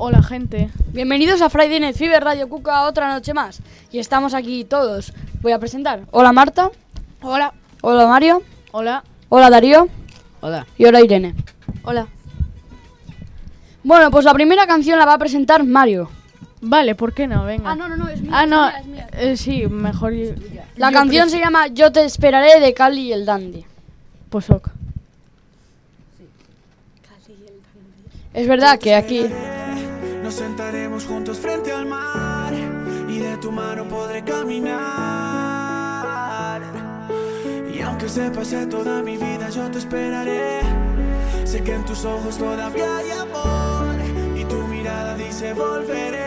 Hola, gente. Bienvenidos a Friday Night Fever Radio Cuca, otra noche más. Y estamos aquí todos. Voy a presentar. Hola Marta. Hola. Hola Mario. Hola. Hola Darío. Hola. Y hola Irene. Hola. Bueno, pues la primera canción la va a presentar Mario. Vale, ¿por qué no? Venga. No, es mía. Ah, no. Es mía. Sí, mejor. La canción se llama Yo te esperaré de Cali y el Dandy. Pues ok. Es verdad que aquí... Nos sentaremos juntos frente al mar y de tu mano podré caminar. Y aunque se pase toda mi vida, yo te esperaré. Sé que en tus ojos todavía hay amor y tu mirada dice volveré.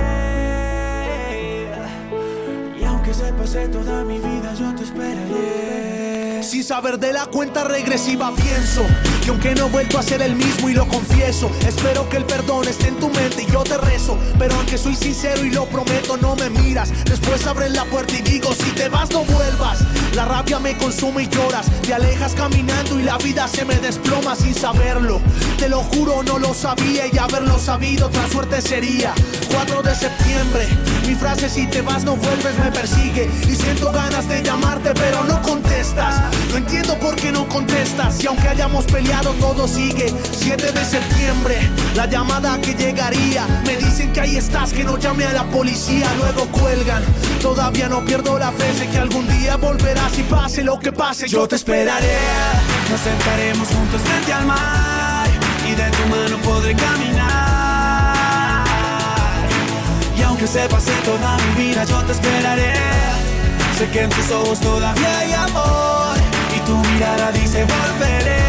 Y aunque se pase toda mi vida, yo te esperaré. Sin saber de la cuenta regresiva pienso que aunque no he vuelto a ser el mismo y lo confieso, espero que el perdón esté en tu mente y yo te rezo. Pero aunque soy sincero y lo prometo, no me miras. Después abres la puerta y digo, si te vas no vuelvas. La rabia me consume y lloras. Te alejas caminando y la vida se me desploma sin saberlo. Te lo juro, no lo sabía y haberlo sabido otra suerte sería. 4 de septiembre, mi frase si te vas no vuelves me persigue. Y siento ganas de llamarte pero no contestas. No entiendo por qué no contestas. Y aunque hayamos peleado todo sigue. 7 de septiembre, la llamada que llegaría. Me dicen que ahí estás, que no llame a la policía. Luego cuelgan, todavía no pierdo la fe. Sé que algún día volverás y pase lo que pase, yo te esperaré. Nos sentaremos juntos frente al mar y de tu mano podré caminar. Y aunque se pase toda mi vida, yo te esperaré. Sé que en tus ojos todavía hay amor y tu mirada dice volveré.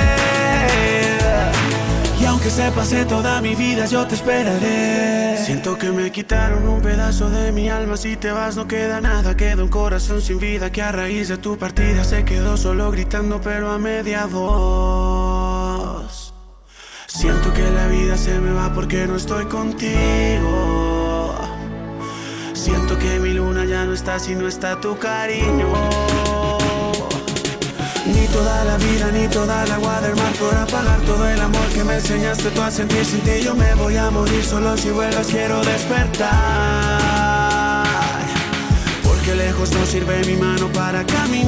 Y aunque se pase toda mi vida, yo te esperaré. Siento que me quitaron un pedazo de mi alma. Si te vas no queda nada, queda un corazón sin vida que a raíz de tu partida se quedó solo gritando pero a media voz. Siento que la vida se me va porque no estoy contigo. Siento que mi luna ya no está si no está tu cariño. Ni toda la vida, ni toda el agua del mar podrá pagar todo el amor que me enseñaste tú a sentir. Sin ti yo me voy a morir, solo si vuelvas quiero despertar. Porque lejos no sirve mi mano para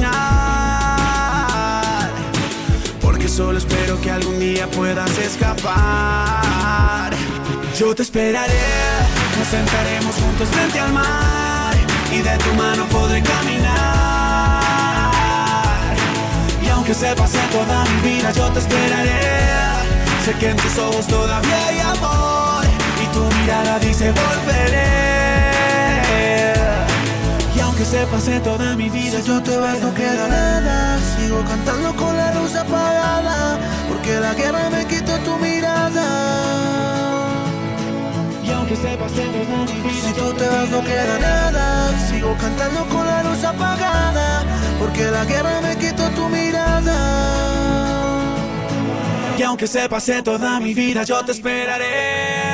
caminar. Porque solo espero que algún día puedas escapar. Yo te esperaré, nos sentaremos juntos frente al mar y de tu mano podré caminar. Y aunque se pase toda mi vida, yo te esperaré. Sé que en tus ojos todavía hay amor y tu mirada dice volveré. Y aunque se pase toda mi vida, yo te vas, no queda nada. Sigo cantando con la luz apagada, porque la guerra me quitó tu mirada. Y aunque se pase toda mi vida, si tú te vas no queda nada. Sigo cantando con la luz apagada, porque la guerra me quitó tu mirada. Y aunque se pase toda mi vida, yo te esperaré.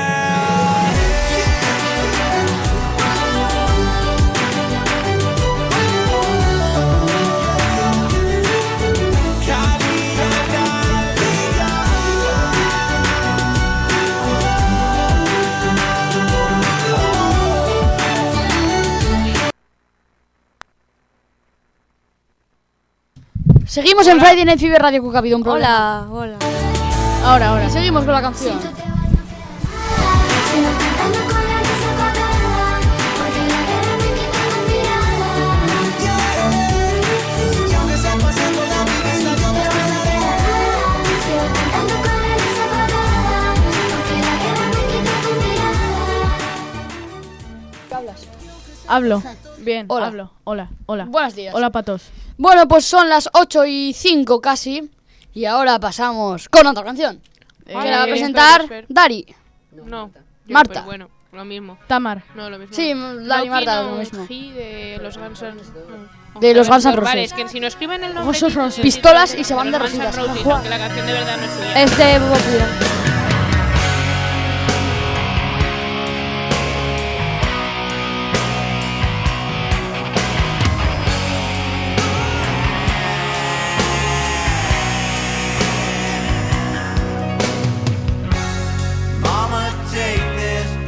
Seguimos en Friday Night Fever Radio Cuca, ha habido un problema. Hola. Ahora. Y seguimos con la canción. ¿Qué hablas? Hablo. Bien, Hola. hablo. Hola. Buenos días. Hola, patos. Bueno, pues son las 8:05 casi. Y ahora pasamos con otra canción. Que la va a presentar espera. Dari. No. Marta. Pero bueno, lo mismo. Tamar. No, lo mismo. Sí, Dari y Marta, lo mismo. De los Guns N' De los Guns N' Roses. Vale, es que si no escriben el nombre... Guns N' Roses. Pistolas y se van de los Guns N' rositas. Roses, aunque la canción de verdad no es suya. Es de Bob Dylan. Mama, take this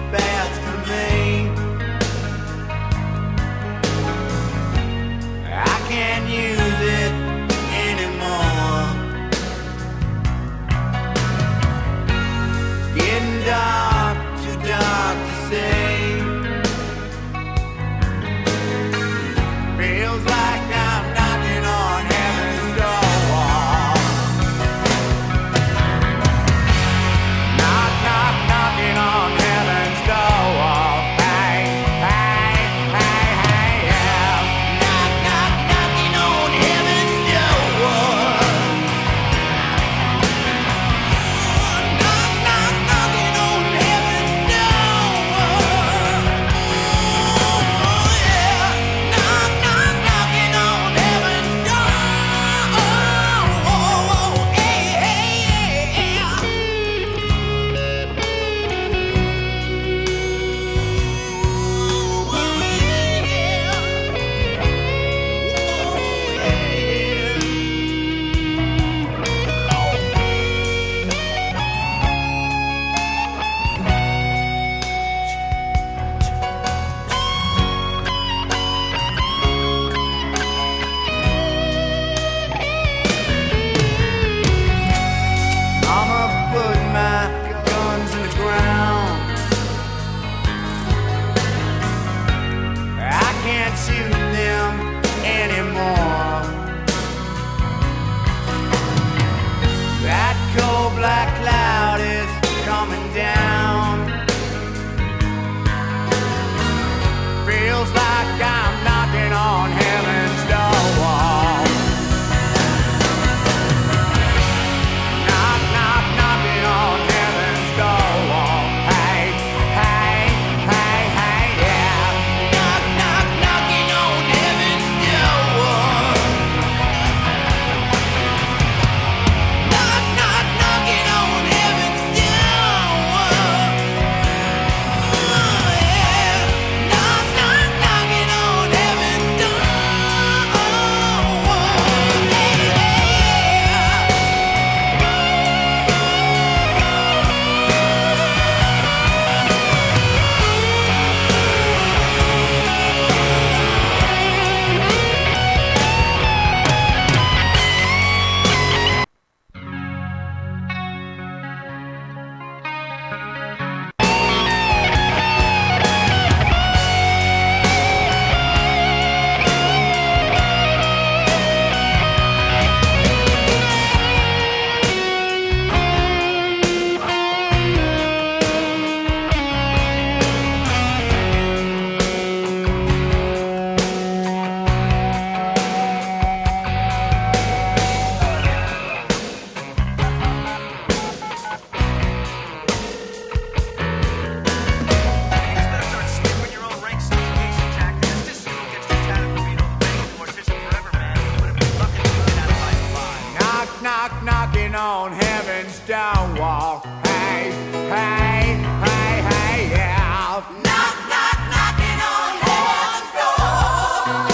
knocking on heaven's door wall. Hey, hey, hey, hey, yeah. Knock, knock, knocking on heaven's door.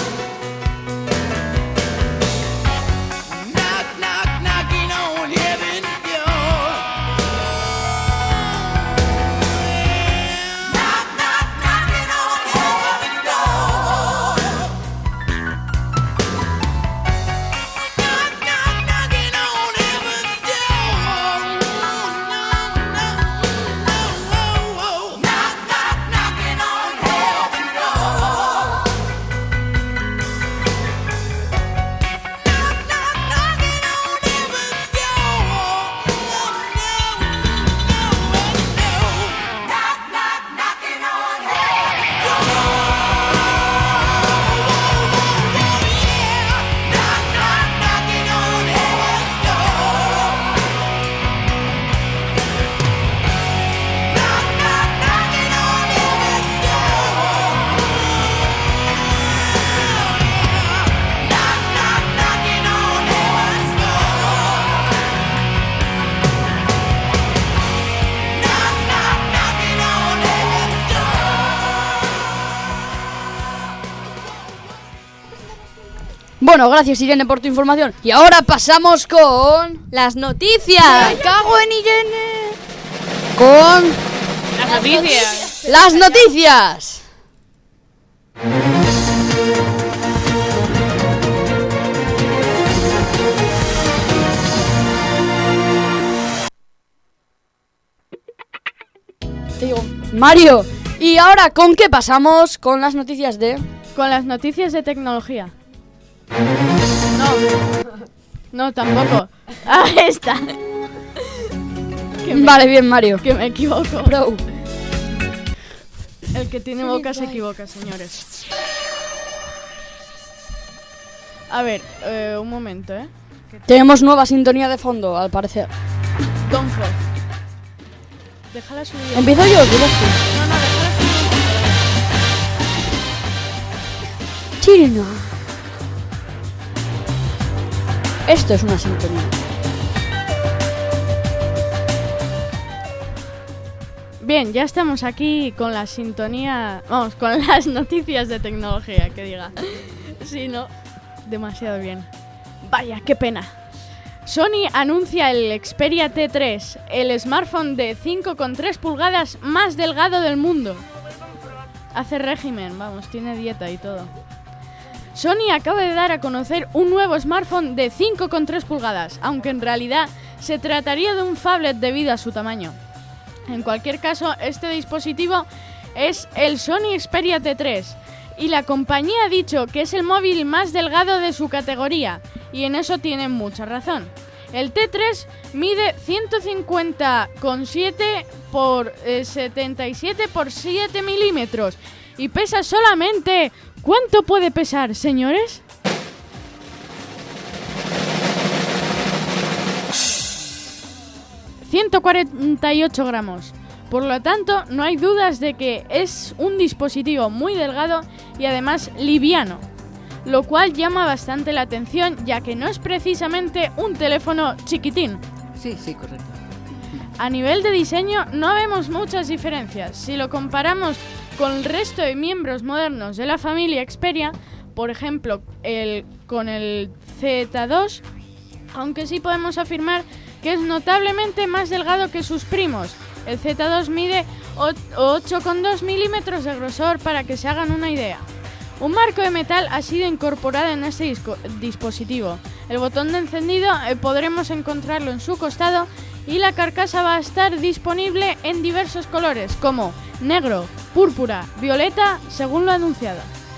Knock, knock, knocking on heaven's door. Knock, knock, knocking on heaven's door. Knock, knock, knocking on heaven's door. Knock, knock, knocking on heaven's door. Knock, knock, knocking on heaven's door. Knock, knock, knocking on heaven's door. Knock, knock, knocking on heaven's door. Knock, knock, knocking on heaven's door. Knock, knock, knocking on heaven's door. Knock, knock, knocking on heaven's door. Bueno, gracias Irene por tu información. Y ahora pasamos con... Las noticias. ¡Me cago en Irene! Con... Las noticias. ¡Las noticias! Te digo, Mario, ¿y ahora con qué pasamos? Con las noticias de... Con las noticias de tecnología. No, tampoco. Ah, esta. Vale, bien, Mario. Que me equivoco. Bro. El que tiene boca se equivoca, señores. A ver, un momento, Tenemos nueva sintonía de fondo, al parecer. Donfo. Déjala subir. ¿Empiezo yo? ¿Quieres tú? No, déjala subir. Chirino. Esto es una sintonía. Bien, ya estamos aquí con la sintonía... Vamos, con las noticias de tecnología, que diga. Sí, no, demasiado bien. Vaya, qué pena. Sony anuncia el Xperia T3, el smartphone de 5,3 pulgadas más delgado del mundo. Hace régimen, vamos, tiene dieta y todo. Sony acaba de dar a conocer un nuevo smartphone de 5,3 pulgadas, aunque en realidad se trataría de un phablet debido a su tamaño. En cualquier caso, este dispositivo es el Sony Xperia T3 y la compañía ha dicho que es el móvil más delgado de su categoría, y en eso tienen mucha razón. El T3 mide 150,7 por 77 por 7 milímetros y pesa solamente... ¿Cuánto puede pesar, señores? 148 gramos. Por lo tanto, no hay dudas de que es un dispositivo muy delgado y además liviano, lo cual llama bastante la atención, ya que no es precisamente un teléfono chiquitín. Sí, correcto. A nivel de diseño no vemos muchas diferencias. Si lo comparamos con el resto de miembros modernos de la familia Xperia, por ejemplo, con el Z2, aunque sí podemos afirmar que es notablemente más delgado que sus primos. El Z2 mide 8,2 milímetros de grosor, para que se hagan una idea. Un marco de metal ha sido incorporado en este dispositivo. El botón de encendido podremos encontrarlo en su costado, y la carcasa va a estar disponible en diversos colores como negro, púrpura, violeta, según lo anunciado.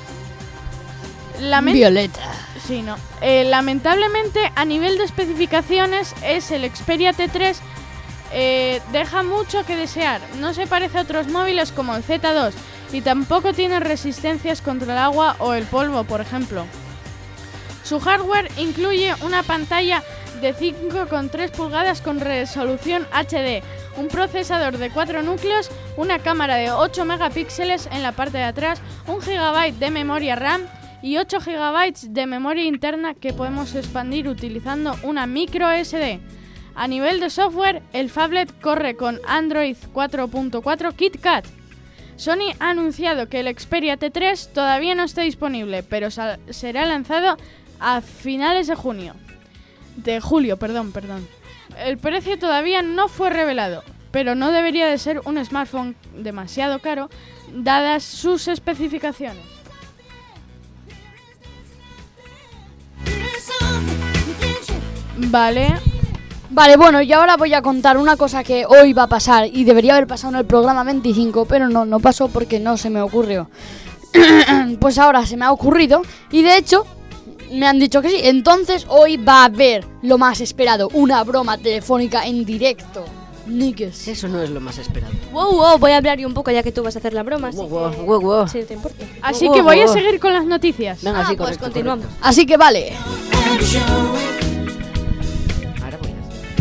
Violeta. Sí, no. Lamentablemente, a nivel de especificaciones, es el Xperia T3 deja mucho que desear. No se parece a otros móviles como el Z2 y tampoco tiene resistencias contra el agua o el polvo, por ejemplo. Su hardware incluye una pantalla de 5,3 pulgadas con resolución HD, un procesador de 4 núcleos, una cámara de 8 megapíxeles en la parte de atrás, 1 GB de memoria RAM y 8 GB de memoria interna que podemos expandir utilizando una micro SD. A nivel de software, el phablet corre con Android 4.4 KitKat. Sony ha anunciado que el Xperia T3 todavía no está disponible, pero será lanzado a finales de julio. El precio todavía no fue revelado, pero no debería de ser un smartphone demasiado caro, dadas sus especificaciones. Vale, bueno, y ahora voy a contar una cosa que hoy va a pasar y debería haber pasado en el programa 25, pero no pasó porque no se me ocurrió. Pues ahora se me ha ocurrido y de hecho me han dicho que sí. Entonces hoy va a haber lo más esperado, una broma telefónica en directo. Niggas. Eso no es lo más esperado. Wow, voy a hablar yo un poco ya que tú vas a hacer la broma. Así Wow. que, si te importa. Así que voy a seguir con las noticias. Venga, sí, Pues correcto, continuamos. correcto. Así que vale. Ahora voy a...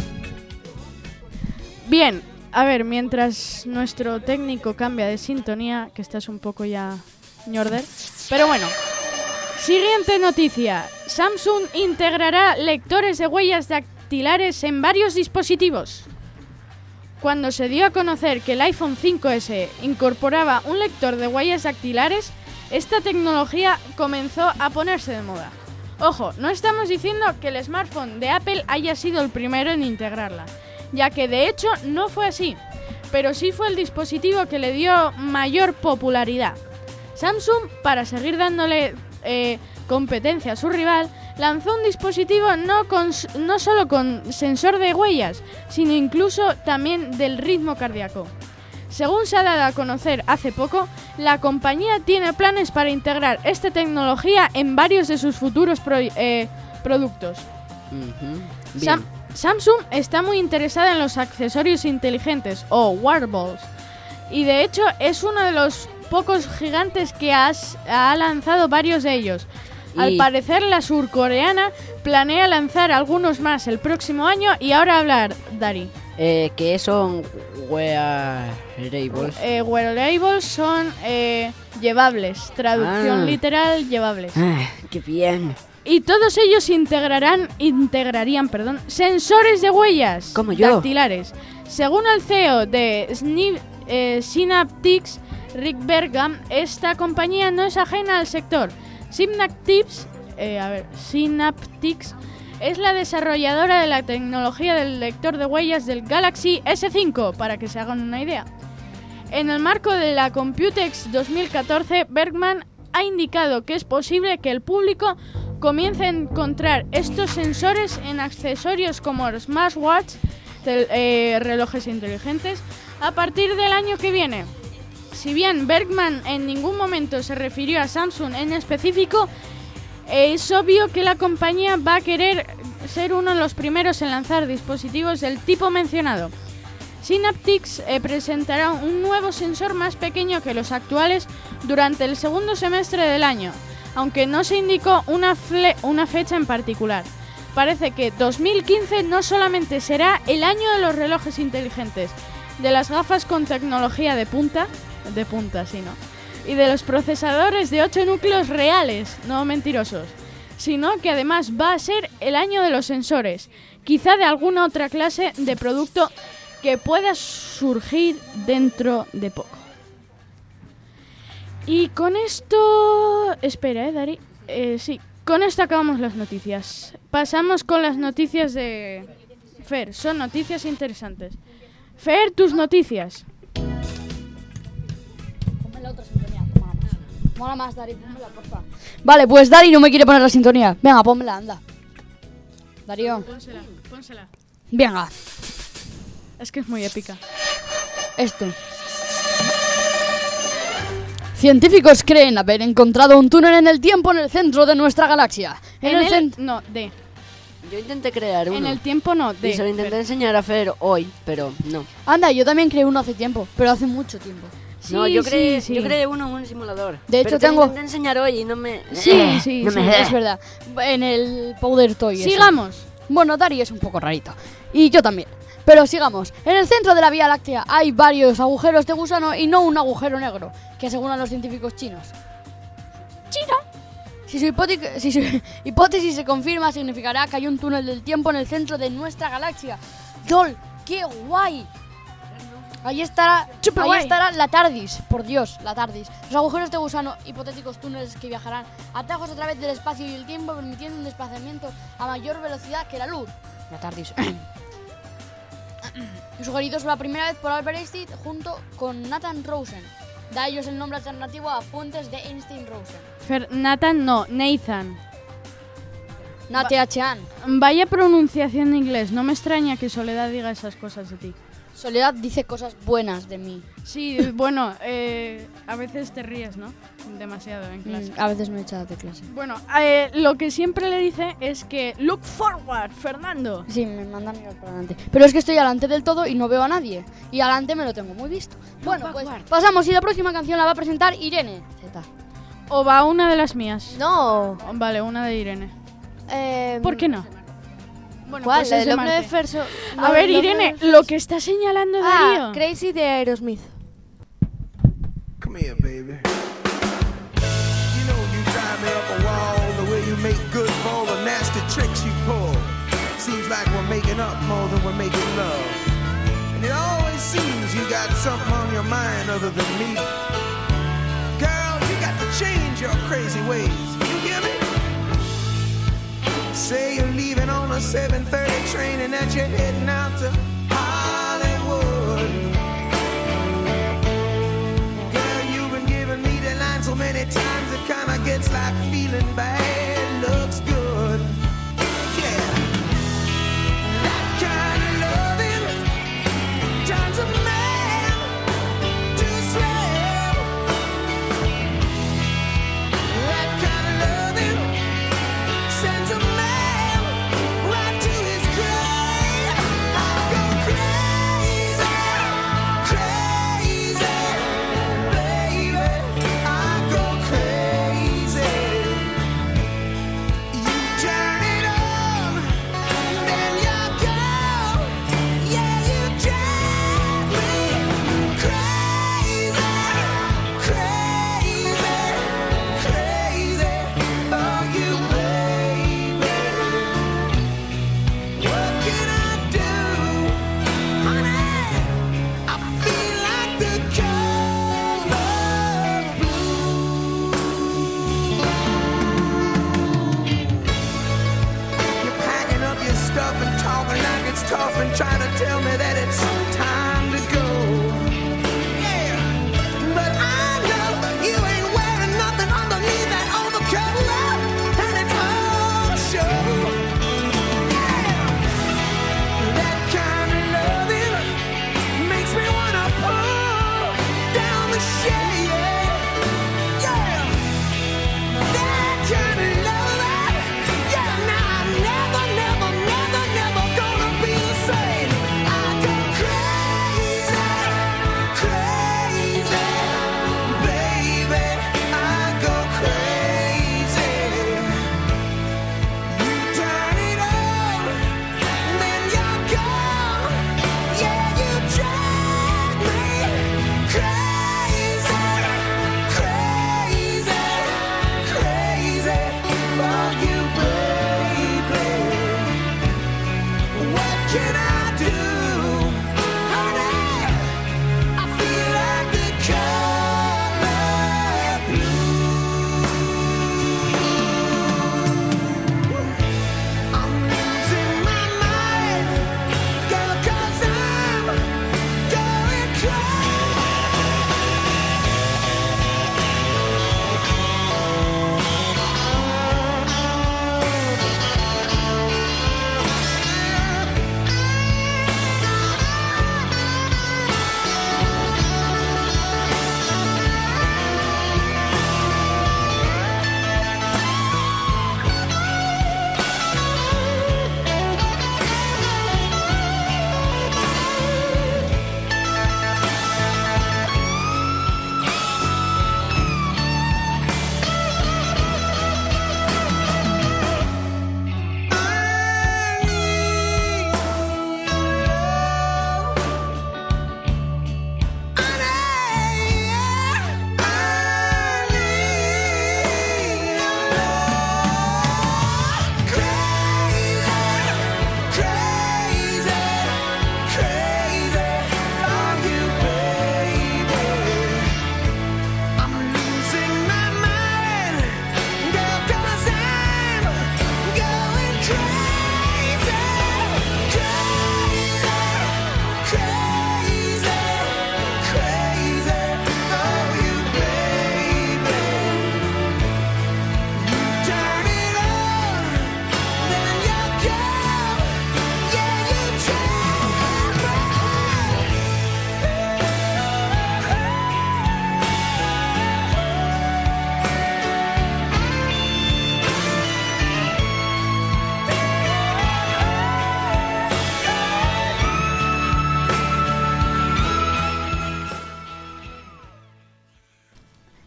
Bien, a ver, mientras nuestro técnico cambia de sintonía, que estás un poco ya ñorder, pero bueno. Siguiente noticia. Samsung integrará lectores de huellas dactilares en varios dispositivos. Cuando se dio a conocer que el iPhone 5S incorporaba un lector de huellas dactilares, esta tecnología comenzó a ponerse de moda. Ojo, no estamos diciendo que el smartphone de Apple haya sido el primero en integrarla, ya que de hecho no fue así, pero sí fue el dispositivo que le dio mayor popularidad. Samsung, para seguir dándole competencia a su rival, lanzó un dispositivo no solo con sensor de huellas, sino incluso también del ritmo cardíaco. Según se ha dado a conocer hace poco, la compañía tiene planes para integrar esta tecnología en varios de sus futuros productos. Bien. Samsung está muy interesada en los accesorios inteligentes o wearables, y de hecho es uno de los pocos gigantes que ha lanzado varios de ellos. Al parecer la surcoreana planea lanzar algunos más el próximo año y ahora hablar, Dari. ¿Qué son wearables? Wearables son llevables, traducción literal, llevables. ¡Qué bien! Y todos ellos integrarían, sensores de huellas Como yo. dactilares. Según el CEO de Synaptics, Rick Bergam, esta compañía no es ajena al sector. Synaptics es la desarrolladora de la tecnología del lector de huellas del Galaxy S5, para que se hagan una idea. En el marco de la Computex 2014, Bergman ha indicado que es posible que el público comience a encontrar estos sensores en accesorios como smartwatch, relojes inteligentes, a partir del año que viene. Si bien Bergman en ningún momento se refirió a Samsung en específico, es obvio que la compañía va a querer ser uno de los primeros en lanzar dispositivos del tipo mencionado. Synaptics presentará un nuevo sensor más pequeño que los actuales durante el segundo semestre del año, aunque no se indicó una fecha en particular. Parece que 2015 no solamente será el año de los relojes inteligentes, de las gafas con tecnología de punta, sí, ¿no? Y de los procesadores de 8 núcleos reales, no mentirosos, sino que además va a ser el año de los sensores, quizá de alguna otra clase de producto que pueda surgir dentro de poco. Y con esto... Espera, Dari. Sí, con esto acabamos las noticias. Pasamos con las noticias de Fer. Son noticias interesantes. Fer, tus noticias. Ponme la otra sintonía, mola más, Dari, pónmela, porfa. Vale, pues Dari no me quiere poner la sintonía. Venga, pónmela, anda. Darío. Pónsela. Venga, Es que es muy épica. esto. Científicos creen haber encontrado un túnel en el tiempo en el centro de nuestra galaxia. Yo intenté crear uno. En el tiempo no, Y se lo intenté enseñar a Fer hoy, pero no. Anda, yo también creé uno hace tiempo, pero hace mucho tiempo. No, yo creé sí. yo creé uno en un simulador. De hecho, pero te lo tengo- intenté enseñar hoy y no me... Sí, no me Es verdad. En el Powder Toy. ese. Sigamos. Bueno, Dari es un poco rarito. Y yo también. Pero sigamos. En el centro de la Vía Láctea hay varios agujeros de gusano y no un agujero negro, que aseguran los científicos chinos. Si su hipótesis se confirma, significará que hay un túnel del tiempo en el centro de nuestra galaxia. ¡Lol! ¡Qué guay! Ahí estará la TARDIS, por Dios, la TARDIS. Los agujeros de gusano, hipotéticos túneles que viajarán atajos a través del espacio y el tiempo, permitiendo un desplazamiento a mayor velocidad que la luz. La TARDIS. Sugeridos por la primera vez por Albert Einstein junto con Nathan Rosen. Da ellos el nombre alternativo a fuentes de Einstein-Rosen. Nathan no, Nathan. Nateachean. Vaya pronunciación en inglés. No me extraña que Soledad diga esas cosas de ti. Soledad dice cosas buenas de mí. Sí, bueno, a veces te ríes, ¿no? Demasiado en clase. A veces me echa de clase. Bueno, lo que siempre le dice es que look forward, Fernando. Sí, me manda a mirar para adelante. Pero es que estoy delante del todo y no veo a nadie. Y adelante me lo tengo muy visto. Bueno, pues pasamos y la próxima canción la va a presentar Irene Z. ¿O va una de las mías? No. Vale, una de Irene. ¿Por qué no? Bueno, ¿Cuál? pues La es de de Love Marte. Never First- A ver, Love Irene, Never lo que está señalando Darío. Crazy de Aerosmith. Come here, baby. You know you drive me up a wall, the way you make good for all the nasty tricks you pull. Seems like we're making up more than we're making love. And it always seems you got something on your mind other than me. Girl, you got to change your crazy ways. You hear me? Say you're leaving on a 7:30 train and that you're heading out to Hollywood. Girl, you've been giving me the line so many times it kinda gets like feeling bad looks good. Yeah, that kind of loving turns a man to slave. That kind of loving sends a man right to his grave. I go crazy, crazy, baby. I go crazy. You turn it on, then you go. Yeah, you drive me crazy, crazy, crazy. Oh, you baby. What can I do, honey? I feel like the color blue. You're packing up your stuff and talking like it's tough and trying to tell me that it's time to go. Yeah, but I know you ain't wearing nothing underneath that overcoat, and it's all show. That kind of loving makes me wanna pull down the shade. Yeah, that kind of loving. Yeah, now I'm never, never, never, never gonna be the same. I go crazy.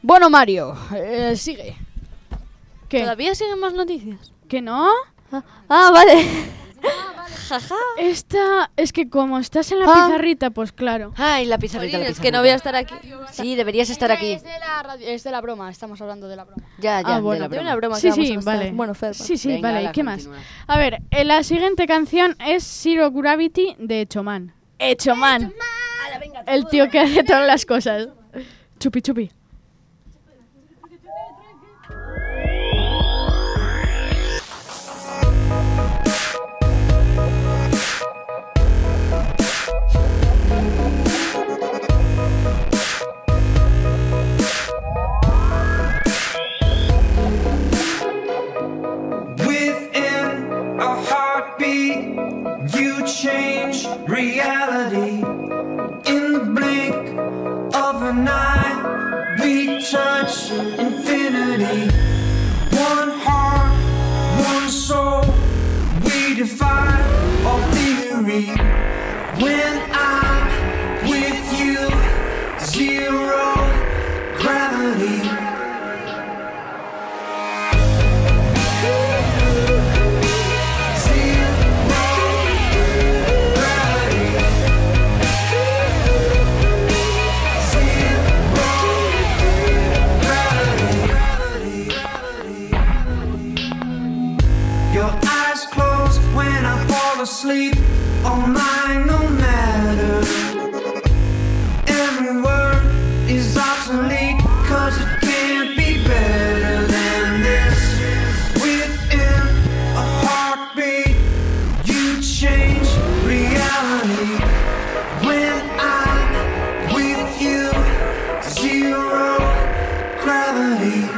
Bueno, Mario, sigue. ¿Qué? ¿Todavía siguen más noticias? ¿Que no? Ah, vale. Jaja. Esta es que como estás en la pizarrita, pues claro. Ay, la pizarrita, Jolín, la es que no voy a estar aquí. Sí, deberías estar aquí. Es de la broma, estamos hablando de la broma. Ya, Ah, bueno. de la De broma. una broma Sí, que vamos sí, a gastar. vale. Bueno, Fer. Sí, sí, Venga, vale. ala, ¿Y qué más? continúa. A ver, la siguiente canción es Zero Gravity de Echoman. Echoman. El tío que hace todas las cosas. Chupi, chupi. Within a heartbeat, you change reality. In the blink of an eye, we touch infinity. One heart, one soul, we defy all theory. When I'm with you, zero gravity. Your eyes close when I fall asleep. All mine, no matter. Every word is obsolete, 'cause it can't be better than this. Within a heartbeat, you change reality. When I'm with you, zero gravity.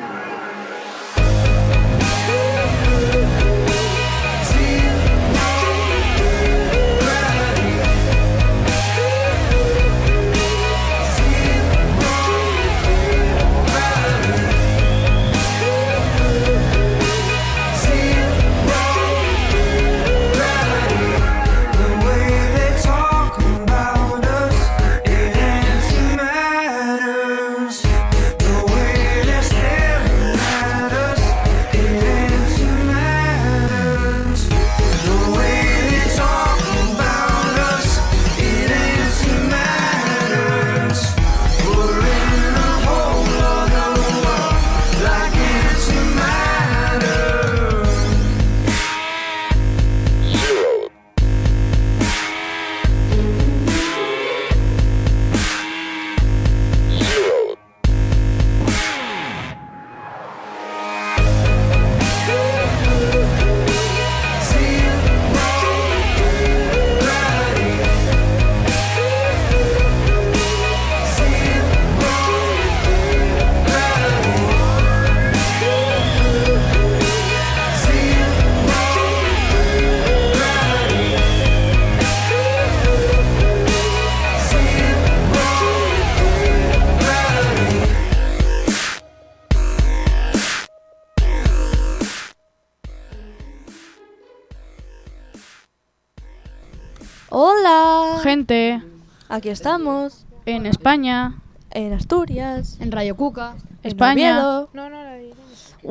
Hola. Gente, Aquí estamos. en España, En Asturias. En Radio Cuca. En España. Oviedo. No, no la diré.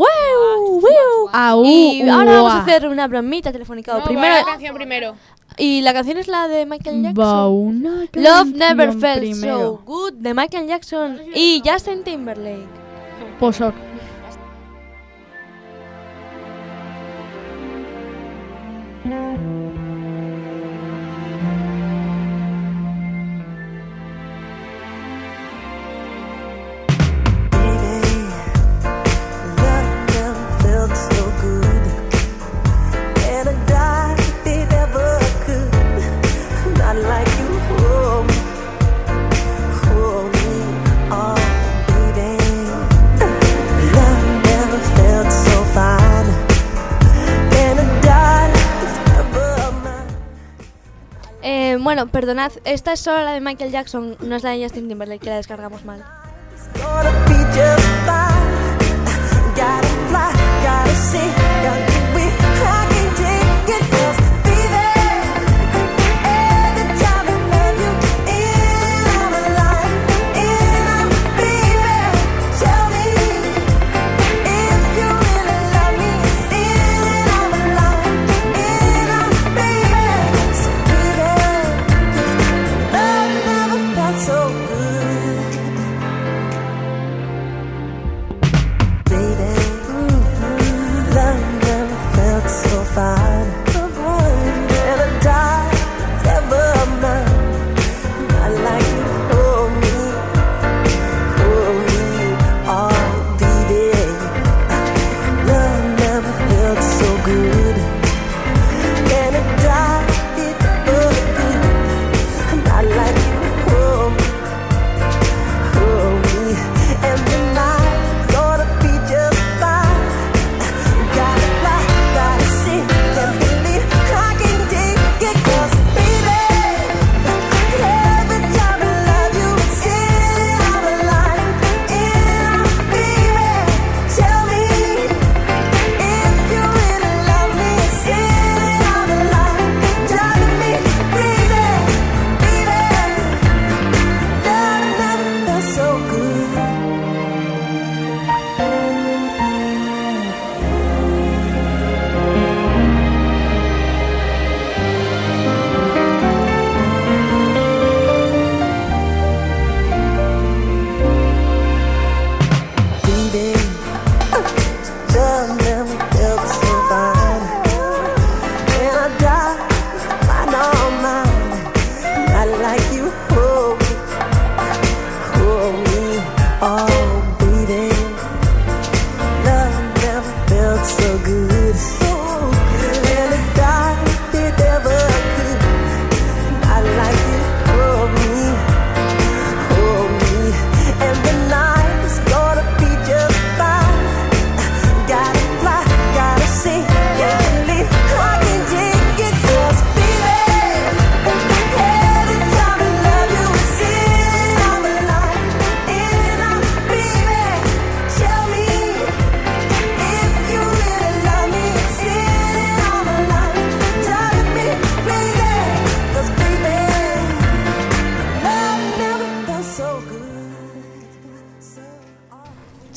¡Wow! ¡Wow! Au, Y ahora vamos a ua. hacer una bromita telefónica. No, Primero, la canción primero. y la canción es la de Michael Va Jackson. una Love Never canción Felt primero. So Good de Michael Jackson y Justin Timberlake. Posoc. Bueno, perdonad, esta es solo la de Michael Jackson, no es la de Justin Timberlake, que la descargamos mal.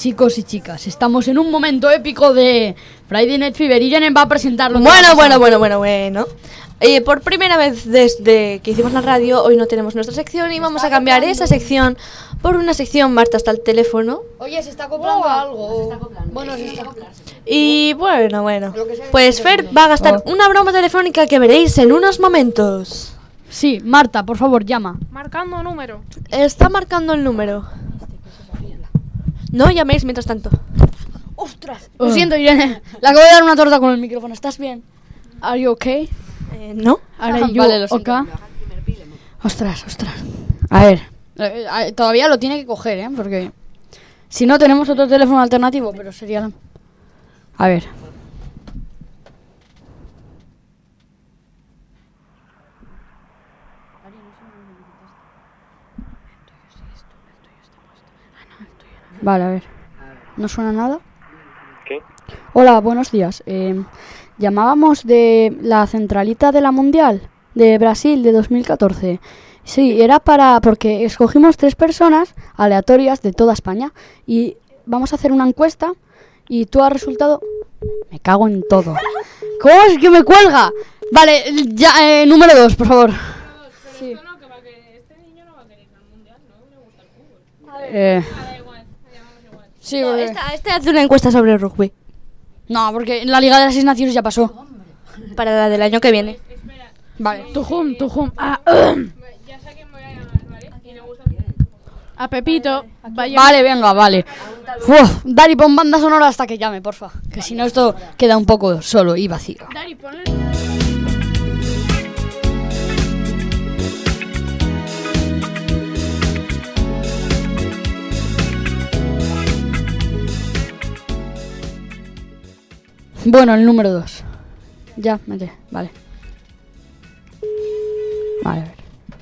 chicos y chicas, estamos en un momento épico de Friday Night Fever y Janet va a presentarlo. Bueno. Por primera vez desde que hicimos la radio, hoy no tenemos nuestra sección y vamos a cambiar esa sección por una sección. Marta está al teléfono. Oye, se está acoplando algo. Bueno, se está Y bueno. Pues Fer va a gastar una broma telefónica que veréis en unos momentos. Sí, Marta, por favor, llama. Marcando número. Está marcando el número. No llaméis mientras tanto. ¡Ostras! Lo siento, Irene. Le acabo de dar una torta con el micrófono. ¿Estás bien? ¿Are you okay? No. Are you Vale, lo siento. okay? Ostras. A ver. Todavía lo tiene que coger, ¿eh? Porque si no tenemos otro teléfono alternativo, pero sería la... A ver. Vale, a ver. ¿No suena nada? ¿Qué? Hola, buenos días. Llamábamos de la centralita de la Mundial de Brasil de 2014. Sí, era porque escogimos 3 personas aleatorias de toda España y vamos a hacer una encuesta y tú has resultado... Me cago en todo. ¿Cómo es que me cuelga? Vale, ya, número 2, por favor. Sí. Sí, porque... Este hace una encuesta sobre rugby. No, porque la Liga de las 6 Naciones ya pasó. Para la del año que viene. Vale. Tujum. Ya sé quién voy a llamar, ¿vale? Y me gusta. A Pepito. Vaya. Vale, venga, vale. Uf, Dari, pon banda sonora hasta que llame, porfa. Que si no esto queda un poco solo y vacío. Dari, ponle. Bueno, el número 2. Ya, mete, vale. Vale, a ver.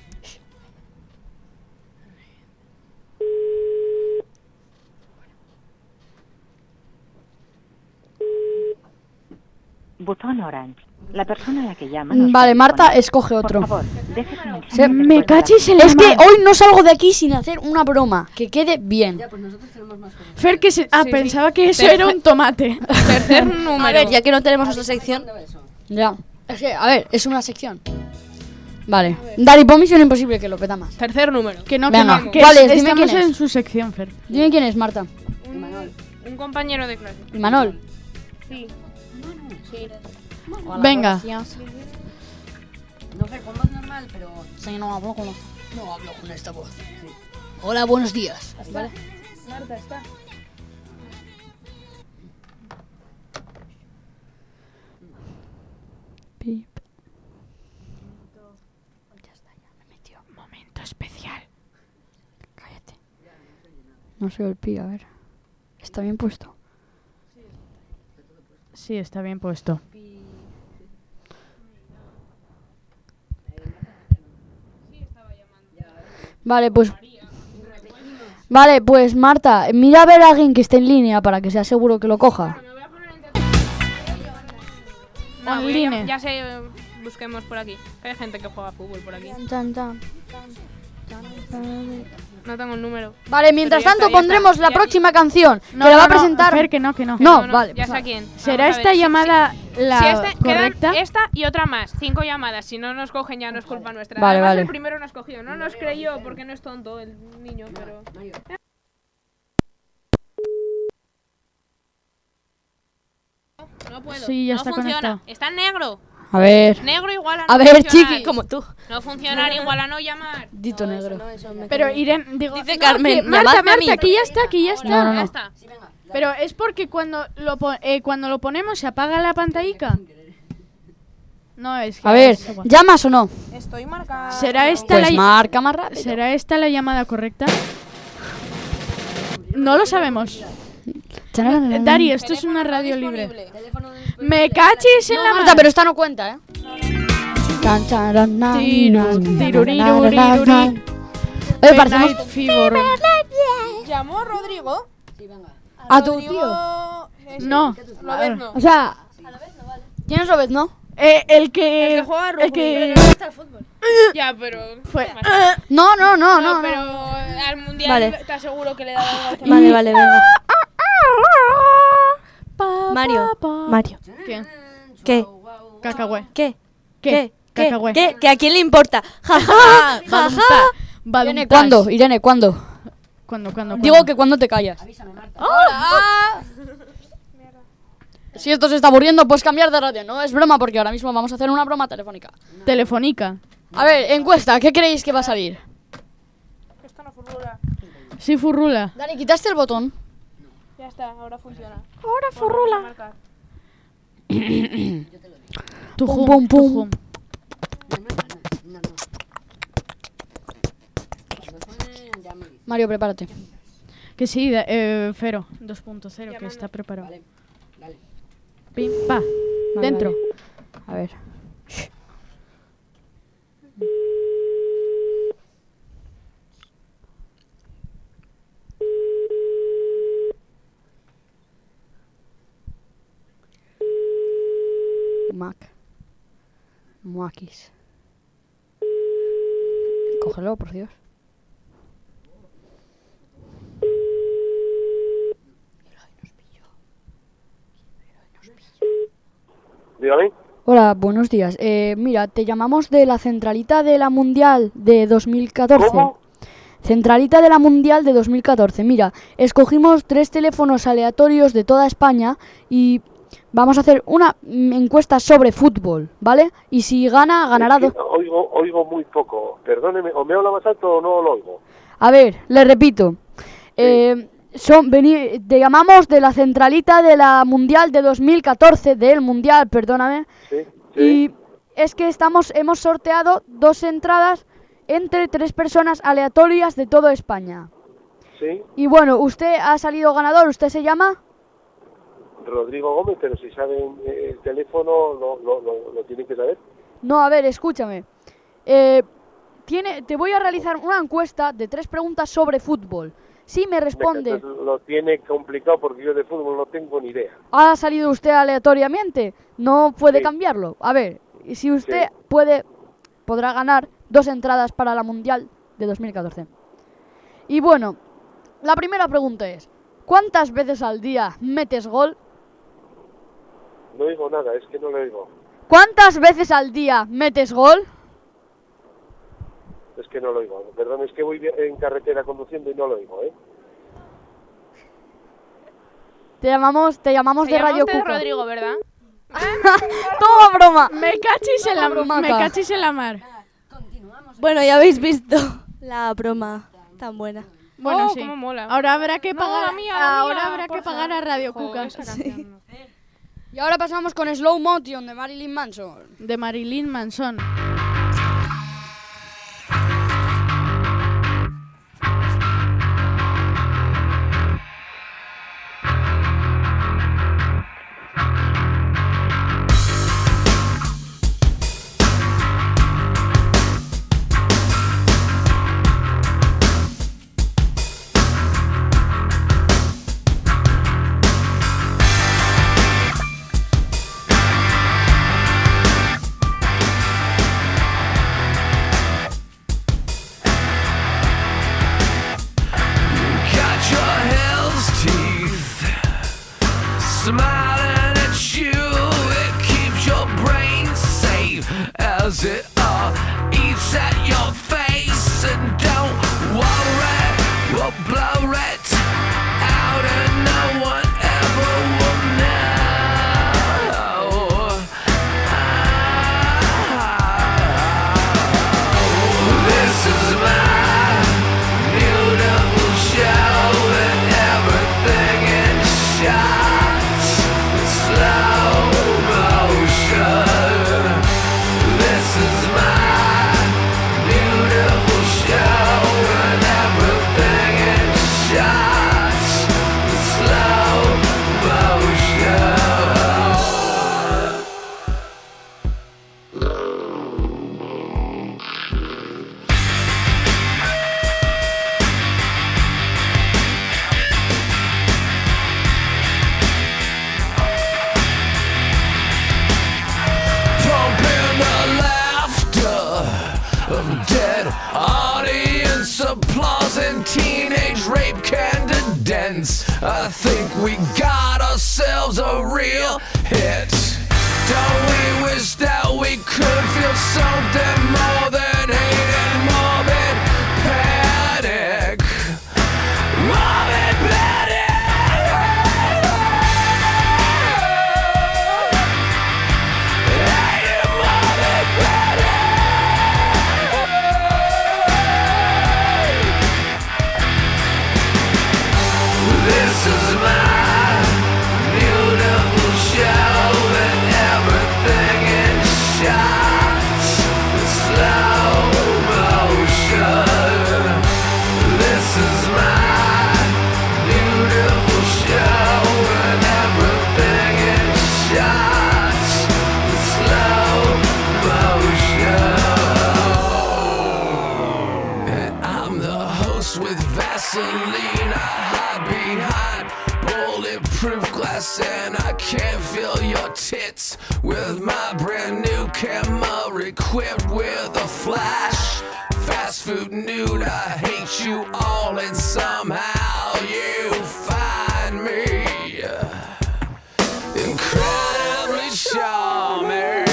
Botón orange. La persona a la que llama. Vale, Marta, escoge otro. Por favor, deje su mensaje Me después de la cachis en la... Es que hoy no salgo de aquí sin hacer una broma. Que quede bien. Fer, que pensaba que eso era un tomate. Tercer número. A ver, ya que no tenemos nuestra sección. Ya. Es que, a ver, es una sección. Vale. Dari, pon Misión Imposible, que lo peta más. Tercer número. Que no, Venga, que no. Que ¿cuál es? Dime estamos quién es. en su sección, Fer. Dime quién es, Marta. Un compañero de clase. Imanol. Sí. Venga. No sé, con voz normal, pero... Sí, no hablo con esta voz. Hola, buenos días. ¿Vale? Marta está. Pip. Ya está, ya me metió. Momento especial. Cállate. No sé el pi, a ver. ¿Está bien puesto? Sí, está bien puesto. Vale, pues... Vale, pues Marta, mira a ver a alguien que esté en línea para que sea seguro que lo coja. No, Online. ya sé, busquemos por aquí. Hay gente que juega fútbol por aquí. No tengo el número. Vale, mientras Pero ya tanto está, ya pondremos está. la Ya- próxima canción No, que la va a no, presentar... Fer, que no, que no. No, vale. Ya pues sé quién. ¿Será Vamos a esta ver. llamada la Si quedan correcta? esta y otra más. 5 llamadas. Si no nos cogen ya no es culpa nuestra. Vale, Además, vale. el primero nos cogió. No nos creyó porque no es tonto el niño, pero... No puedo. Sí, ya no está funciona. conectado. Está en negro. A ver... Negro igual a no A ver, funcionar. chiqui. Como tú. No funcionar igual a no llamar. Dito negro. Pero Irene, digo... Dice no, Carmen, que Marta, llamadme a mí. Marta, que ya está, que ya está. No, no, no. Ya está. Pero es porque cuando lo ponemos se apaga la pantallica. No, es que... A ver, es igual. ¿llamas o no? Estoy marcada. ¿Será esta, Pues marca más rápido. ¿Será esta la llamada correcta? No lo sabemos. Dari, esto es una radio libre. Me cachis en la Marta, mano. pero esta no cuenta, ¿eh? Tiruriruririruri. Oye, parecemos... Night Fever. ¿Llamó Rodrigo? A tu tío. No. Lobezno. O sea... ¿Quién es Lobezno? El que... El que juega rugby. El que... Ya, pero... Fue... No, no, no, no. pero no. al mundial Vale. te aseguro que le da algo. Vale, venga. Mario. Mario. ¿Qué? ¿Qué? Cacahué. ¿Qué? ¿Qué? ¿Qué? Cacahué. ¿Qué? ¿Que a quién le importa? Ja, ja, Ah, ja, ja. Irene, ¿cuándo? Irene, ¿cuándo? ¿Cuándo? Digo que cuando te callas. Si esto se está aburriendo, puedes cambiar de radio. No es broma, porque ahora mismo vamos a hacer una broma telefónica. Telefónica. A ver, encuesta, ¿qué creéis que va a salir? Esto no furrula. Sí, furrula. Dani, ¿quitaste el botón? Ya está, ahora funciona. Ahora furrula. Pum, pum, pum. Mario, prepárate. Que sí, Fero 2.0, que está preparado. Dale. Pim, pa. Vale, Dentro. vale. A ver. Muakis. Cógelo, por Dios. Dígame. Hola, buenos días. Mira, te llamamos de la centralita de la Mundial de 2014. ¿Cómo? Centralita de la Mundial de 2014. Mira, escogimos 3 teléfonos aleatorios de toda España y vamos a hacer una encuesta sobre fútbol, ¿vale? Y si gana, ganará Es que oigo muy poco. Perdóneme, o me habla más alto o no lo oigo. A ver, le repito. Te llamamos de la centralita de la Mundial de 2014, del Mundial, perdóname. Sí. Y es que hemos sorteado 2 entradas entre 3 personas aleatorias de toda España. Sí. Y bueno, usted ha salido ganador. ¿Usted se llama? Rodrigo Gómez, pero si saben el teléfono, lo tienen que saber. No, a ver, escúchame. Te voy a realizar una encuesta de 3 preguntas sobre fútbol. Si me responde... Entonces, lo tiene complicado porque yo de fútbol no tengo ni idea. ¿Ha salido usted aleatoriamente? No puede Sí. cambiarlo. A ver, y si usted Sí. podrá ganar 2 entradas para la Mundial de 2014. Y bueno, la primera pregunta es, ¿cuántas veces al día metes gol? No oigo nada, es que no lo oigo. ¿Cuántas veces al día metes gol? Es que no lo oigo. Perdón, es que voy en carretera conduciendo y no lo oigo, ¿eh? Te llamamos de Radio usted Cuca. Rodrigo, ¿verdad? ¡Toma broma! Me cachis en la bromaca. me cachis en la mar. Bueno, ya habéis visto la broma tan buena. Bueno, sí. Cómo mola. Ahora habrá que No, pagar, la mía, ahora habrá que porfa. pagar a Radio Joder, Cuca. esa canción, no. Y ahora pasamos con Slow Motion de Marilyn Manson. De Marilyn Manson. dead audience applause and teenage rape candidates. I think we got ourselves a real hit. Don't we wish that we could feel something more than hate and morbid panic? Morbid panic! Hate and morbid panic! This is my beautiful show and everything in shots, slow motion. This is my beautiful show and everything in shots, slow motion. And I'm the host with Vaseline. I hide behind bulletproof glass and I can't feel your tits with my brand new camera equipped with a flash. Fast food nude, I hate you all and somehow you find me incredibly charming.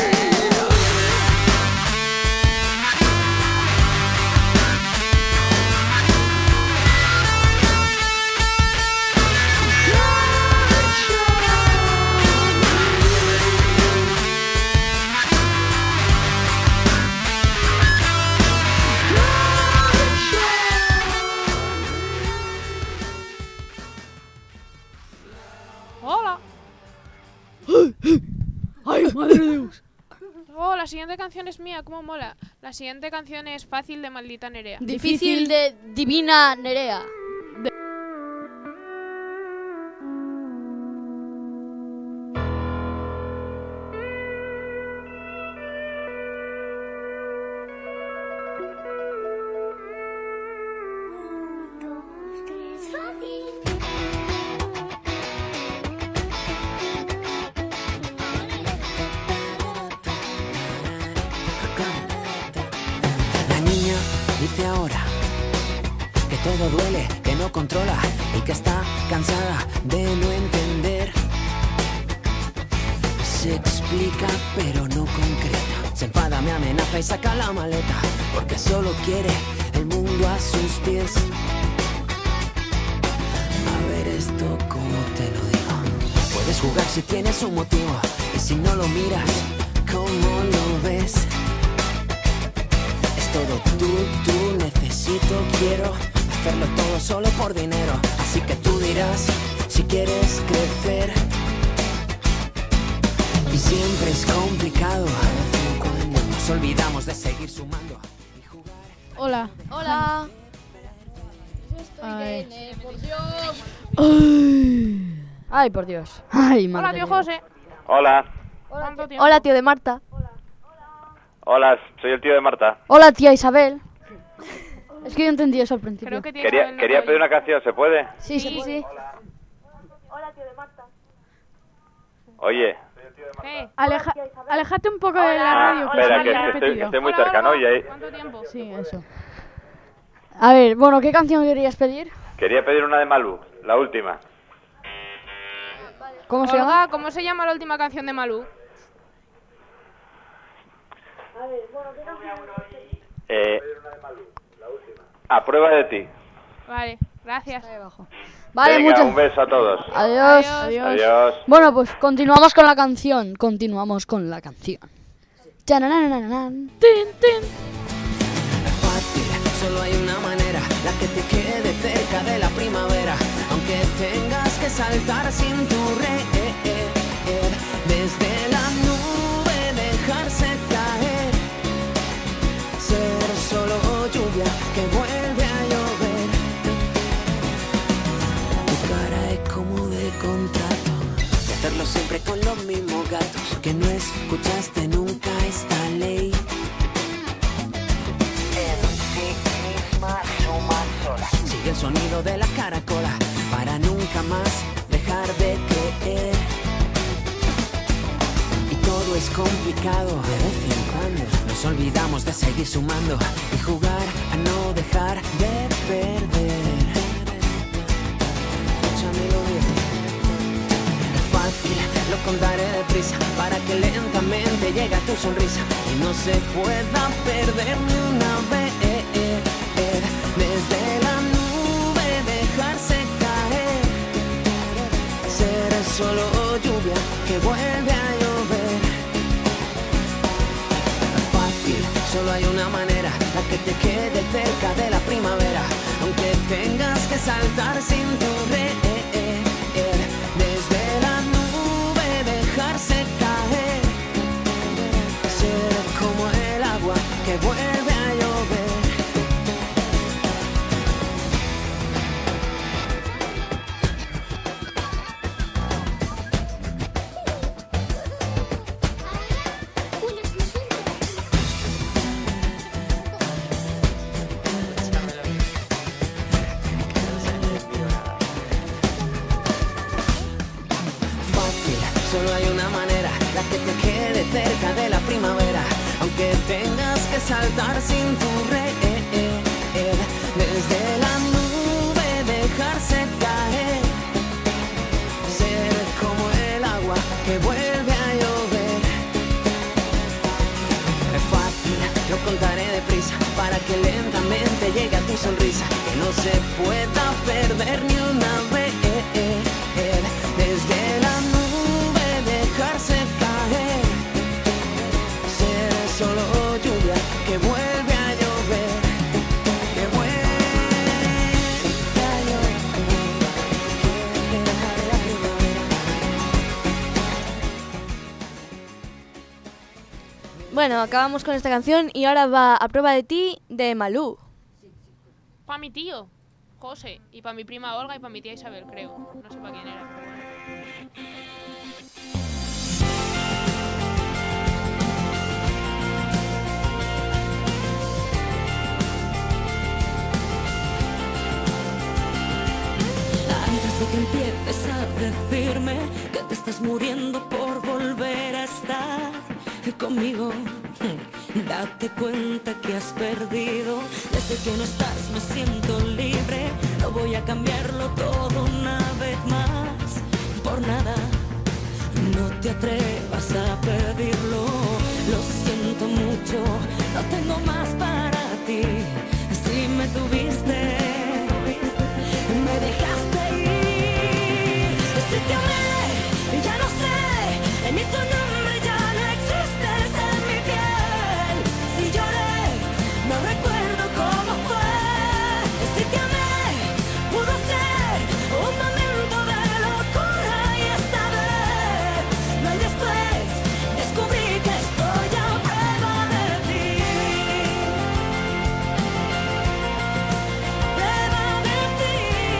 Hola. ¡Ay, madre de Dios! Oh, la siguiente canción es mía, cómo mola. La siguiente canción es Fácil de Maldita Nerea. Difícil de Divina Nerea. La niña dice ahora que todo duele, que no controla y que está cansada de no entender. Se explica pero no concreta. Se enfada, me amenaza y saca la maleta porque solo quiere el mundo a sus pies. A ver esto como te lo digo. Puedes jugar si tienes un motivo y si no lo miras, ¿cómo lo ves? Es todo tú, necesito, quiero hacerlo todo solo por dinero. Así que tú dirás si quieres crecer. Y siempre es complicado, de vez en cuando nos olvidamos de seguir sumando y jugar. Hola. Hola. Ay. Por Dios. Ay, por Dios. Ay, madre. Hola, tío de Dios. José. Hola. ¿Cuánto tiempo? Hola, tío de Marta. Hola, soy el tío de Marta. Hola, tía Isabel. Es que yo entendí eso al principio. Creo que Quería pedir una canción, ¿se puede? Sí, se puede. Sí. Oye. Aléjate un poco de la radio. Espera, se que me ha estoy repetido. muy cercano y ahí... ¿Cuánto tiempo? Sí, eso. A ver, bueno, ¿qué canción querías pedir? Quería pedir una de Malú, la última. ¿Cómo se Olga, llama? ¿cómo se llama la última canción de Malú? A prueba de ti. Vale, gracias. Vale, Venga, muchas. un beso a todos. Adiós. Adiós. Bueno, pues continuamos con la canción. Chananananan. Tin, tin. Fácil, solo hay una manera, la que te quede cerca de la primavera, aunque tengas que saltar sin tu red, desde la nube dejarse caer, ser solo lluvia que vuelve a llover. Tu cara es como de contrato, de hacerlo siempre con los mismos gatos, porque no escuchaste nunca esta ley. Sigue el sonido de la caracola para nunca más dejar de creer. Y todo es complicado de vez en cuando. Nos olvidamos de seguir sumando y jugar a no dejar de perder. Escúchamelo bien. Es fácil, lo contaré deprisa para que lentamente llegue tu sonrisa y no se pueda perder ni una vez. Desde la nube dejarse caer. Ser solo lluvia que vuelve a llover. Fácil, solo hay una manera, la que te quede cerca de la primavera, aunque tengas que saltar sin correr. Desde la nube dejarse caer. Ser como el agua que vuelve a llover. Solo hay una manera, la que te quede cerca de la primavera, aunque tengas que saltar sin tu red. Desde la nube dejarse caer. Ser como el agua que vuelve a llover. Es fácil, lo contaré deprisa para que lentamente llegue a tu sonrisa, que no se pueda perder ni una vez. Desde la nube dejarse caer. Ser solo lluvia que vuelve a llover. Que vuelve a llover. Bueno, acabamos con esta canción y ahora va A prueba de ti de Malú. Pa' mi tío, José, y pa' mi prima Olga y pa' mi tía Isabel, creo. No sé pa' quién era, pero bueno. Antes de que empieces a decirme que te estás muriendo por volver a estar conmigo, date cuenta que has perdido. Desde que no estás me siento libre. No voy a cambiarlo todo una vez más. Por nada, no te atrevas a pedirlo. Lo siento mucho, no tengo más para ti. Si me tuviste, me dejaste ir. Si te amé, ya no sé, ni tu nombre ya no existes en mi piel. Si lloré, no recuerdo cómo fue. Si te amé, pudo ser un momento de locura y esta vez no hay después. Descubrí que estoy a prueba de ti. Prueba de ti.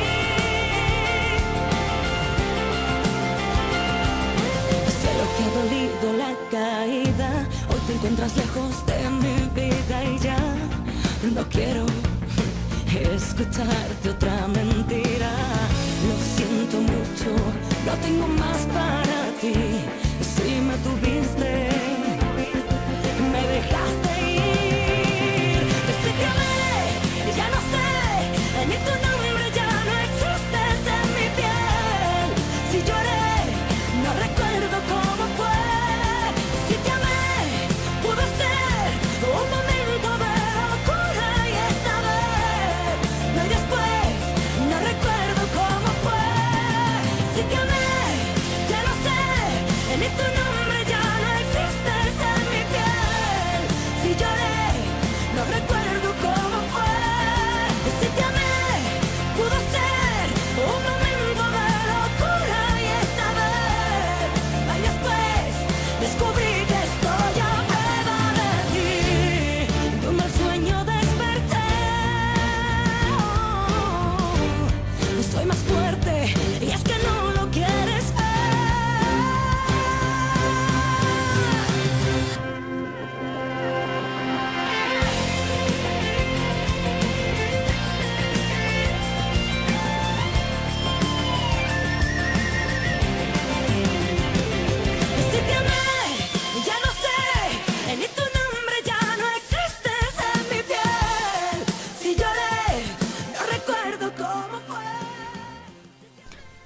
Sé lo que ha dolido la caída. Hoy te encuentras lejos de mi vida y ya no quiero escucharte otra mentira. Lo siento mucho, no tengo más para ti. Si me tuviste, me dejaste ir. Si te amé, ya no sé, ni tu nombre ya no existes en mi piel. Si lloré, no recuerdo cómo fue. Si te amé, pudo ser un momento de locura y esta vez no hay después. No recuerdo cómo fue. Si te amé, ya no sé, ni tu nombre ya no existe.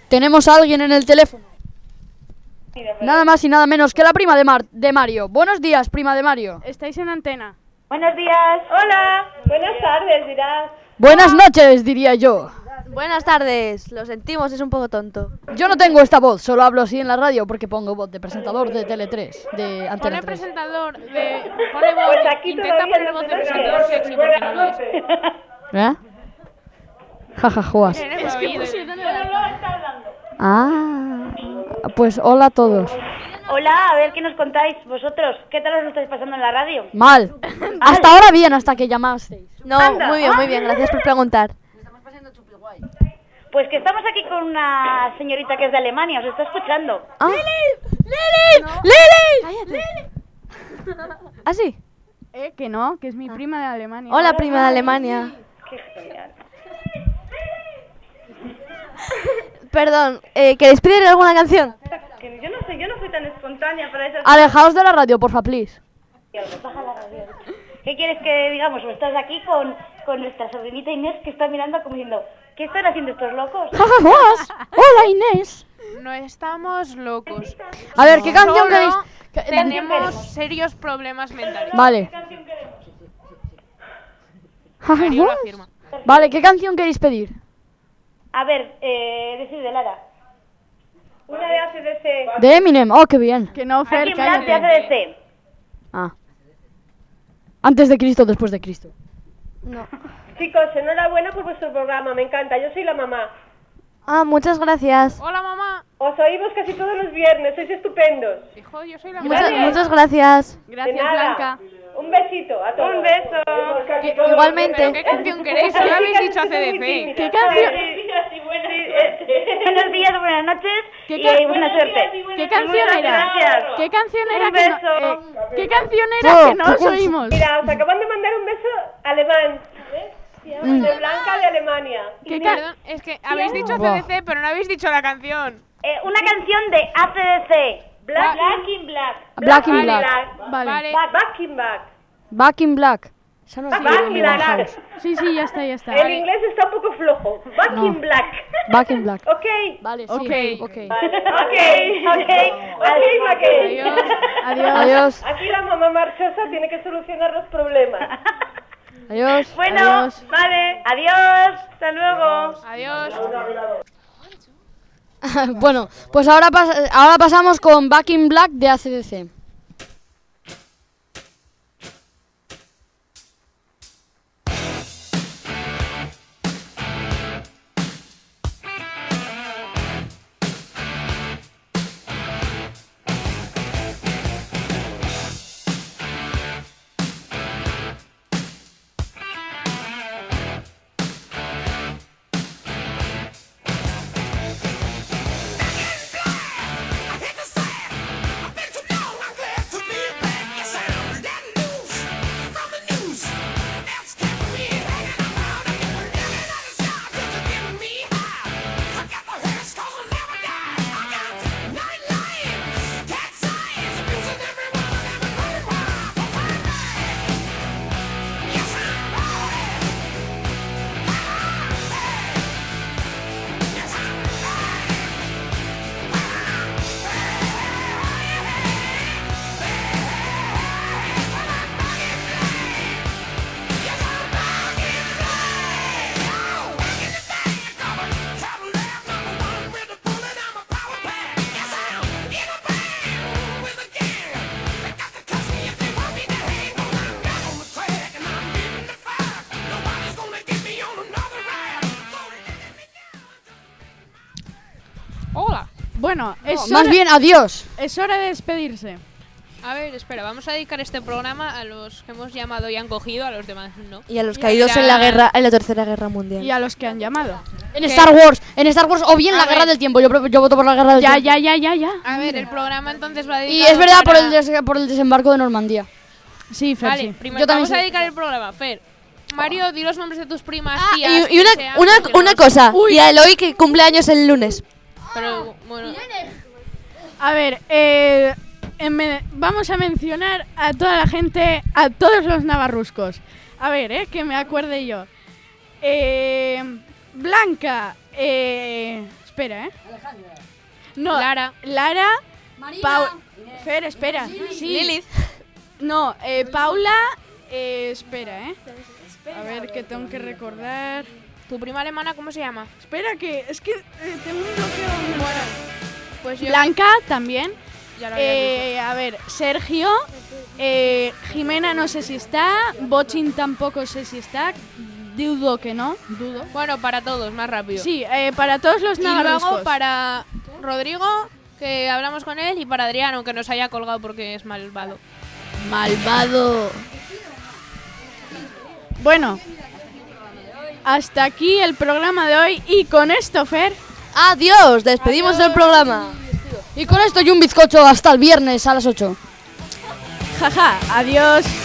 tenemos a alguien en el teléfono. Nada más y nada menos que la prima de Mario. Buenos días, prima de Mario. Estáis en antena. Buenos días. Hola. Buenas tardes, dirás. Buenas noches, diría yo. Buenas tardes, lo sentimos, es un poco tonto. Yo no tengo esta voz, solo hablo así en la radio porque pongo voz de presentador de Tele3, de Antena Pone 3. presentador de... Pone voz, Pues aquí intenta todavía poner no voz de tenemos presentador voces. sexy porque no lo es. ¿Eh? Jajajuas. Es que Ah, pues hola a todos. Hola, a ver qué nos contáis vosotros. ¿Qué tal os lo estáis pasando en la radio? Mal. Hasta ahora bien, hasta que llamasteis. No, Anda. muy bien, gracias por preguntar. Pues que estamos aquí con una señorita que es de Alemania, os está escuchando. Ah. ¡Lili! ¿Ah, sí? Que no, que es mi prima de Alemania. Hola, prima de Alemania. Qué genial. Perdón, ¿queréis pedir alguna canción? Que yo no soy tan espontánea para esas Alejaos de la radio, porfa, please. Baja la radio. ¿Qué quieres que digamos? O estás aquí con nuestra sobrinita Inés que está mirando como diciendo, ¿qué están haciendo estos locos? ¡Jajajuas! ¡Hola, Inés! No estamos locos. A ver, ¿qué canción Solo queréis? Tenemos serios problemas mentales. Vale. Mario lo Jajajuas. afirma. Vale, ¿qué canción queréis pedir? A ver, decir de Lara. Una de ACDC. De Eminem. Oh, qué bien. Que no, Fer, Aquí en Black de cállate. ACDC. Ah. Antes de Cristo, después de Cristo. No. Chicos, enhorabuena por vuestro programa, me encanta. Yo soy la mamá. Ah, muchas gracias. Hola, mamá. Os oímos casi todos los viernes, sois estupendos. Hijo, yo soy la Muchas gracias. Gracias, De nada. Blanca. Un besito a todos. Un beso. Igualmente. ¿Pero qué canción queréis? Solo habéis dicho ACDC. ¿Qué canción? Buenos días, buenas noches ¿Qué y buena suerte. ¿Qué canción Muchas era? gracias. ¿Qué canción era Un que no, beso. ¿qué canción era Oh, que no ¿qué os canción? oímos? Mira, os acaban de mandar un beso alemán. De Blanca de Alemania. Perdón, es que habéis dicho ACDC, pero no habéis dicho la canción. Una canción de ACDC. Black in Black. Black in Vale, Black. Vale. Back in Black. Back in Black. Esa no es Back de in Amy Black. Winehouse. Sí, sí, ya está, ya está. El inglés está un poco flojo. Back No. in Black. Back in Black. Ok. Vale, sí. Ok. Ok. Ok. Adiós. Adiós. Aquí la mamá marchosa tiene que solucionar los problemas. Adiós. Bueno, Adiós. vale. Adiós. Hasta luego. Adiós. Bueno, pues ahora pasamos con Back in Black de ACDC. Hola. Bueno, es Más bien, adiós. Es hora de despedirse. A ver, espera, vamos a dedicar este programa a los que hemos llamado y han cogido, a los demás no. Y a los caídos en la guerra, en la Tercera Guerra Mundial. Y a los que han llamado. En Star Wars, o bien A la ver. Guerra del Tiempo. Yo voto por la Guerra del Ya, Tiempo. ya. A ver, el programa entonces va a Y dedicar es verdad por el desembarco de Normandía. Sí, Fer, Vale, sí. primero Yo también vamos a sé. dedicar el programa. Fer, Mario, di los nombres de tus primas, Ah, tías, y quien sea, que una no- cosa. Y a Eloy que cumple años el lunes. Pero, bueno, A ver, vamos a mencionar a toda la gente, a todos los navarruscos. A ver, que me acuerde yo. Blanca, espera, ¿eh? No, Lara. Fer, espera. Sí. Lilith. No, Paula, espera, ¿eh? A ver, que tengo que recordar. ¿Tu prima alemana cómo se llama? Espera, que es que tengo un bloqueo. Bueno, pues yo... Blanca también. Ya lo había dicho. A ver, Sergio, Jimena no sé si está, Bochin tampoco sé si está, dudo que no, dudo. Bueno, para todos, más rápido. Sí, para todos los Y navarruscos. luego para Rodrigo, que hablamos con él, y para Adriano, que nos haya colgado porque es malvado. Malvado. Bueno, hasta aquí el programa de hoy y con esto, Fer, Adiós, despedimos del programa. Y con esto y un bizcocho hasta el viernes a las 8. jaja, adiós.